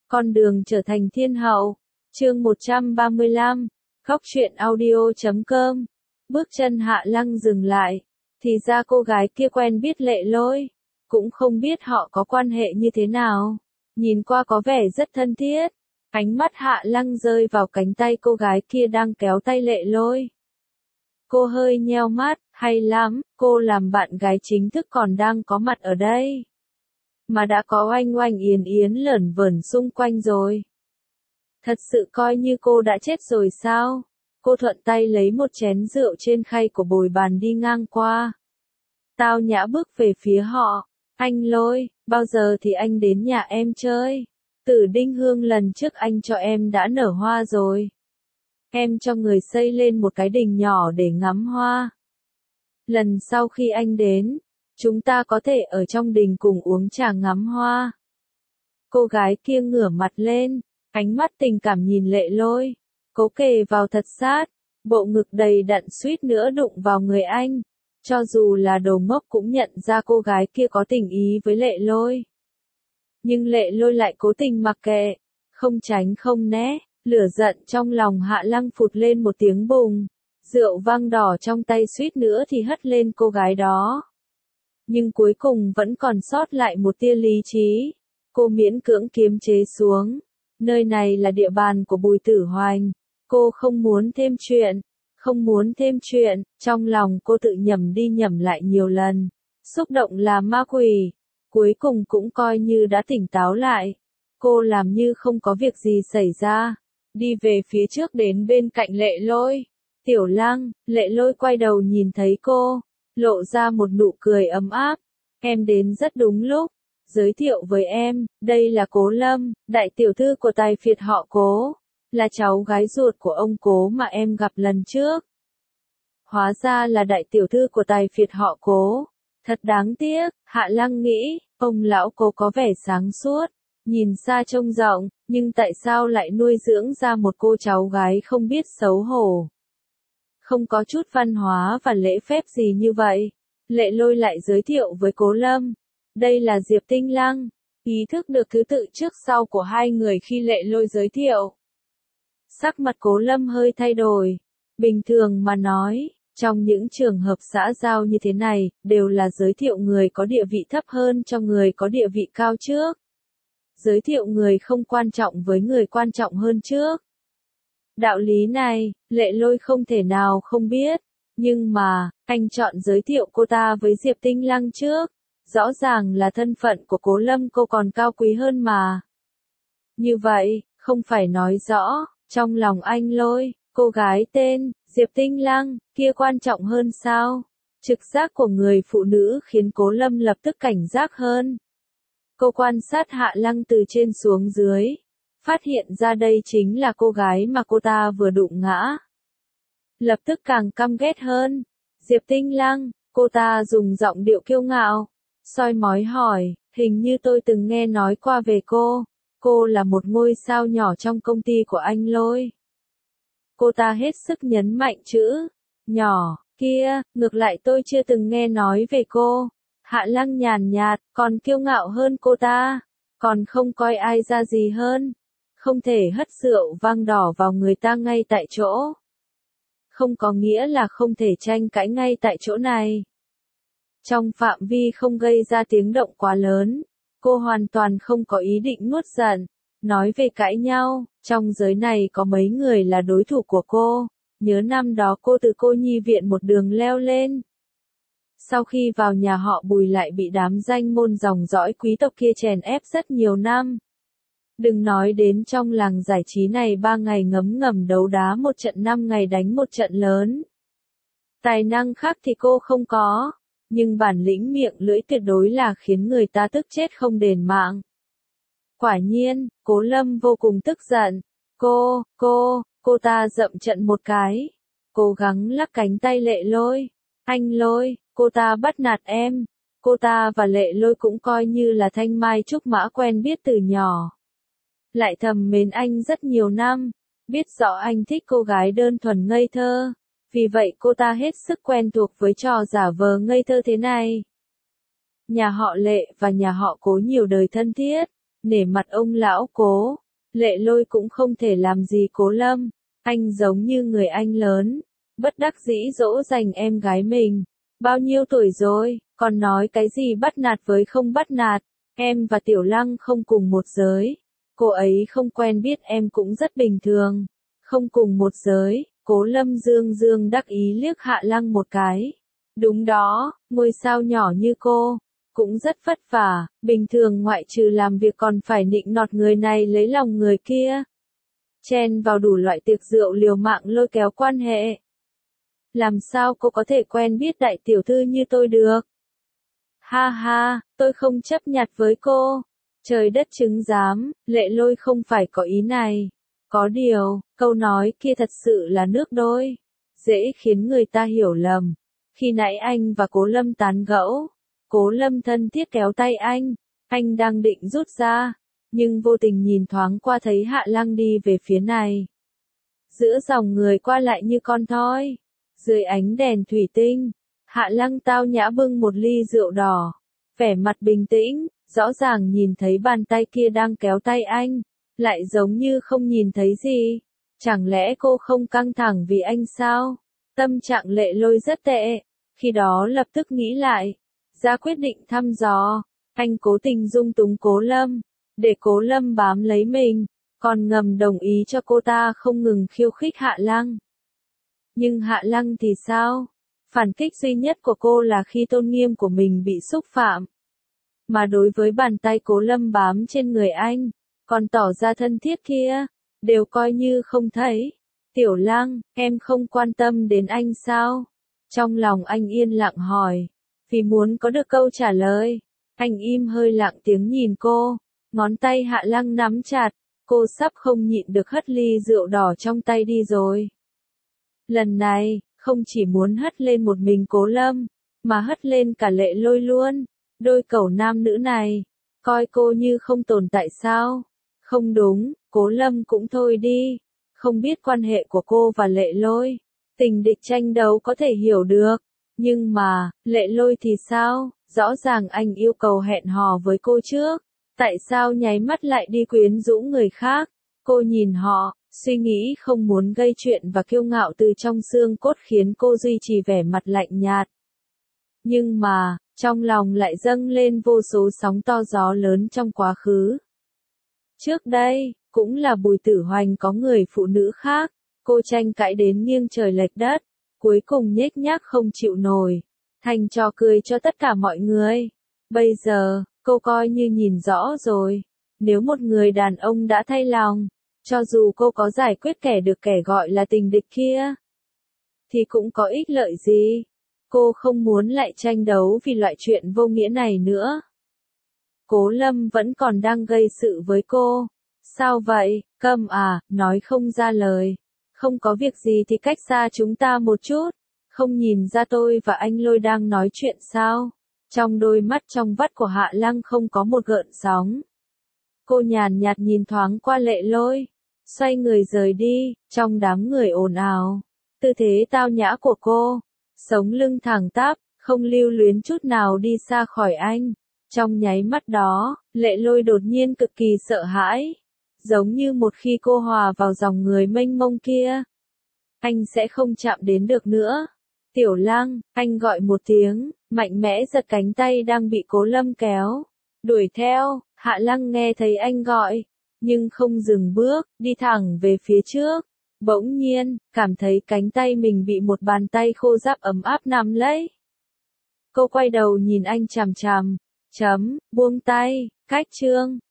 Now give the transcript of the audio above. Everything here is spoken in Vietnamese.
Con đường trở thành thiên hậu. Chương 135. Khóc chuyện audio.com. Bước chân Hạ Lăng dừng lại. Thì ra cô gái kia quen biết Lệ Lôi. Cũng không biết họ có quan hệ như thế nào. Nhìn qua có vẻ rất thân thiết. Ánh mắt Hạ Lăng rơi vào cánh tay cô gái kia đang kéo tay Lệ Lôi. Cô hơi nheo mắt, hay lắm, cô làm bạn gái chính thức còn đang có mặt ở đây. Mà đã có oanh oanh yến yến lởn vởn xung quanh rồi. Thật sự coi như cô đã chết rồi sao? Cô thuận tay lấy một chén rượu trên khay của bồi bàn đi ngang qua. Tao nhã bước về phía họ. Anh Lôi, bao giờ thì anh đến nhà em chơi? Tử Đinh Hương lần trước anh cho em đã nở hoa rồi. Em cho người xây lên một cái đình nhỏ để ngắm hoa. Lần sau khi anh đến, chúng ta có thể ở trong đình cùng uống trà ngắm hoa. Cô gái kia ngửa mặt lên, ánh mắt tình cảm nhìn Lệ Lôi, cố kề vào thật sát, bộ ngực đầy đặn suýt nữa đụng vào người anh. Cho dù là đồ ngốc cũng nhận ra cô gái kia có tình ý với Lệ Lôi. Nhưng Lệ Lôi lại cố tình mặc kệ, không tránh không né, lửa giận trong lòng Hạ Lăng phụt lên một tiếng bùng. Rượu vang đỏ trong tay suýt nữa thì hất lên cô gái đó. Nhưng cuối cùng vẫn còn sót lại một tia lý trí. Cô miễn cưỡng kiềm chế xuống. Nơi này là địa bàn của Bùi Tử Hoành. Cô không muốn thêm chuyện. Không muốn thêm chuyện. Trong lòng cô tự nhẩm đi nhẩm lại nhiều lần. Xúc động là ma quỷ. Cuối cùng cũng coi như đã tỉnh táo lại. Cô làm như không có việc gì xảy ra. Đi về phía trước đến bên cạnh Lệ Lôi. Tiểu Lăng, Lệ Lôi quay đầu nhìn thấy cô, lộ ra một nụ cười ấm áp. Em đến rất đúng lúc. Giới thiệu với em, đây là Cố Lâm, đại tiểu thư của tài phiệt họ Cố. Là cháu gái ruột của ông Cố mà em gặp lần trước. Hóa ra là đại tiểu thư của tài phiệt họ Cố. Thật đáng tiếc, Hạ Lăng nghĩ, ông lão Cố có vẻ sáng suốt, nhìn xa trông rộng, nhưng tại sao lại nuôi dưỡng ra một cô cháu gái không biết xấu hổ. Không có chút văn hóa và lễ phép gì như vậy. Lệ Lôi lại giới thiệu với Cố Lâm. Đây là Diệp Tinh Lăng. Ý thức được thứ tự trước sau của hai người khi Lệ Lôi giới thiệu. Sắc mặt Cố Lâm hơi thay đổi. Bình thường mà nói, trong những trường hợp xã giao như thế này, đều là giới thiệu người có địa vị thấp hơn cho người có địa vị cao trước. Giới thiệu người không quan trọng với người quan trọng hơn trước. Đạo lý này, Lệ Lôi không thể nào không biết. Nhưng mà, anh chọn giới thiệu cô ta với Diệp Tinh Lăng trước. Rõ ràng là thân phận của Cố Lâm cô còn cao quý hơn mà. Như vậy, không phải nói rõ, trong lòng anh Lôi, cô gái tên Diệp Tinh Lăng kia quan trọng hơn sao? Trực giác của người phụ nữ khiến Cố Lâm lập tức cảnh giác hơn. Cô quan sát Hạ Lăng từ trên xuống dưới. Phát hiện ra đây chính là cô gái mà cô ta vừa đụng ngã. Lập tức càng căm ghét hơn. Diệp Tinh Lăng, cô ta dùng giọng điệu kiêu ngạo, soi mói hỏi, hình như tôi từng nghe nói qua về cô. Cô là một ngôi sao nhỏ trong công ty của anh Lôi. Cô ta hết sức nhấn mạnh chữ nhỏ kia, ngược lại tôi chưa từng nghe nói về cô. Hạ Lăng nhàn nhạt, còn kiêu ngạo hơn cô ta, còn không coi ai ra gì hơn. Không thể hất rượu vang đỏ vào người ta ngay tại chỗ. Không có nghĩa là không thể tranh cãi ngay tại chỗ này. Trong phạm vi không gây ra tiếng động quá lớn, cô hoàn toàn không có ý định nuốt giận. Nói về cãi nhau, trong giới này có mấy người là đối thủ của cô. Nhớ năm đó cô từ cô nhi viện một đường leo lên. Sau khi vào nhà họ Bùi lại bị đám danh môn dòng dõi quý tộc kia chèn ép rất nhiều năm. Đừng nói đến trong làng giải trí này 3 ngày ngấm ngầm đấu đá một trận 5 ngày đánh một trận lớn. Tài năng khác thì cô không có, nhưng bản lĩnh miệng lưỡi tuyệt đối là khiến người ta tức chết không đền mạng. Quả nhiên, Cố Lâm vô cùng tức giận. Cô ta dậm trận một cái. Cố gắng lắc cánh tay Lệ Lôi. Anh Lôi, cô ta bắt nạt em. Cô ta và Lệ Lôi cũng coi như là thanh mai trúc mã quen biết từ nhỏ. Lại thầm mến anh rất nhiều năm. Biết rõ anh thích cô gái đơn thuần ngây thơ. Vì vậy cô ta hết sức quen thuộc với trò giả vờ ngây thơ thế này. Nhà họ Lệ và nhà họ Cố nhiều đời thân thiết. Nể mặt ông lão Cố, Lệ Lôi cũng không thể làm gì Cố Lâm. Anh giống như người anh lớn, bất đắc dĩ dỗ dành em gái mình. Bao nhiêu tuổi rồi, còn nói cái gì bắt nạt với không bắt nạt, em và Tiểu Lăng không cùng một giới. Cô ấy không quen biết em cũng rất bình thường. Không cùng một giới, Cố Lâm dương dương đắc ý liếc Hạ Lăng một cái. Đúng đó, ngôi sao nhỏ như cô, cũng rất vất vả, bình thường ngoại trừ làm việc còn phải nịnh nọt người này lấy lòng người kia. Chen vào đủ loại tiệc rượu liều mạng lôi kéo quan hệ. Làm sao cô có thể quen biết đại tiểu thư như tôi được? Ha ha, tôi không chấp nhặt với cô. Trời đất chứng giám, Lệ Lôi không phải có ý này. Có điều, câu nói kia thật sự là nước đôi. Dễ khiến người ta hiểu lầm. Khi nãy anh và Cố Lâm tán gẫu, Cố Lâm thân thiết kéo tay anh đang định rút ra, nhưng vô tình nhìn thoáng qua thấy Hạ Lăng đi về phía này. Giữa dòng người qua lại như con thoi, dưới ánh đèn thủy tinh, Hạ Lăng tao nhã bưng một ly rượu đỏ, vẻ mặt bình tĩnh, rõ ràng nhìn thấy bàn tay kia đang kéo tay anh, lại giống như không nhìn thấy gì. Chẳng lẽ cô không căng thẳng vì anh sao? Tâm trạng Lệ Lôi rất tệ, khi đó lập tức nghĩ lại, ra quyết định thăm dò. Anh cố tình dung túng Cố Lâm, để Cố Lâm bám lấy mình, còn ngầm đồng ý cho cô ta không ngừng khiêu khích Hạ Lăng. Nhưng Hạ Lăng thì sao? Phản kích duy nhất của cô là khi tôn nghiêm của mình bị xúc phạm. Mà đối với bàn tay Cố Lâm bám trên người anh, còn tỏ ra thân thiết kia, đều coi như không thấy. Tiểu Lăng, em không quan tâm đến anh sao? Trong lòng anh yên lặng hỏi, vì muốn có được câu trả lời. Anh im hơi lặng tiếng nhìn cô, ngón tay Hạ Lăng nắm chặt, cô sắp không nhịn được hất ly rượu đỏ trong tay đi rồi. Lần này, không chỉ muốn hất lên một mình Cố Lâm, mà hất lên cả Lệ Lôi luôn. Đôi cẩu nam nữ này, coi cô như không tồn tại sao? Không đúng, Cố Lâm cũng thôi đi. Không biết quan hệ của cô và Lệ Lôi, tình địch tranh đấu có thể hiểu được. Nhưng mà, Lệ Lôi thì sao? Rõ ràng anh yêu cầu hẹn hò với cô trước. Tại sao nháy mắt lại đi quyến rũ người khác? Cô nhìn họ, suy nghĩ không muốn gây chuyện và kiêu ngạo từ trong xương cốt khiến cô duy trì vẻ mặt lạnh nhạt. Nhưng mà, trong lòng lại dâng lên vô số sóng to gió lớn trong quá khứ. Trước đây, cũng là Bùi Tử Hoành có người phụ nữ khác, cô tranh cãi đến nghiêng trời lệch đất, cuối cùng nhếch nhác không chịu nổi, thành trò cười cho tất cả mọi người. Bây giờ, cô coi như nhìn rõ rồi, nếu một người đàn ông đã thay lòng, cho dù cô có giải quyết kẻ được kẻ gọi là tình địch kia, thì cũng có ích lợi gì. Cô không muốn lại tranh đấu vì loại chuyện vô nghĩa này nữa. Cố Lâm vẫn còn đang gây sự với cô. Sao vậy, câm à, nói không ra lời. Không có việc gì thì cách xa chúng ta một chút. Không nhìn ra tôi và anh Lôi đang nói chuyện sao? Trong đôi mắt trong vắt của Hạ Lăng không có một gợn sóng. Cô nhàn nhạt nhìn thoáng qua Lệ Lôi, xoay người rời đi, trong đám người ồn ào. Tư thế tao nhã của cô, sống lưng thẳng tắp, không lưu luyến chút nào đi xa khỏi anh. Trong nháy mắt đó, Lệ Lôi đột nhiên cực kỳ sợ hãi. Giống như một khi cô hòa vào dòng người mênh mông kia, anh sẽ không chạm đến được nữa. Tiểu Lăng, anh gọi một tiếng, mạnh mẽ giật cánh tay đang bị Cố Lâm kéo. Đuổi theo, Hạ Lăng nghe thấy anh gọi, nhưng không dừng bước, đi thẳng về phía trước. Bỗng nhiên, cảm thấy cánh tay mình bị một bàn tay khô ráp ấm áp nắm lấy. Cô quay đầu nhìn anh chằm chằm, buông tay, cách chương.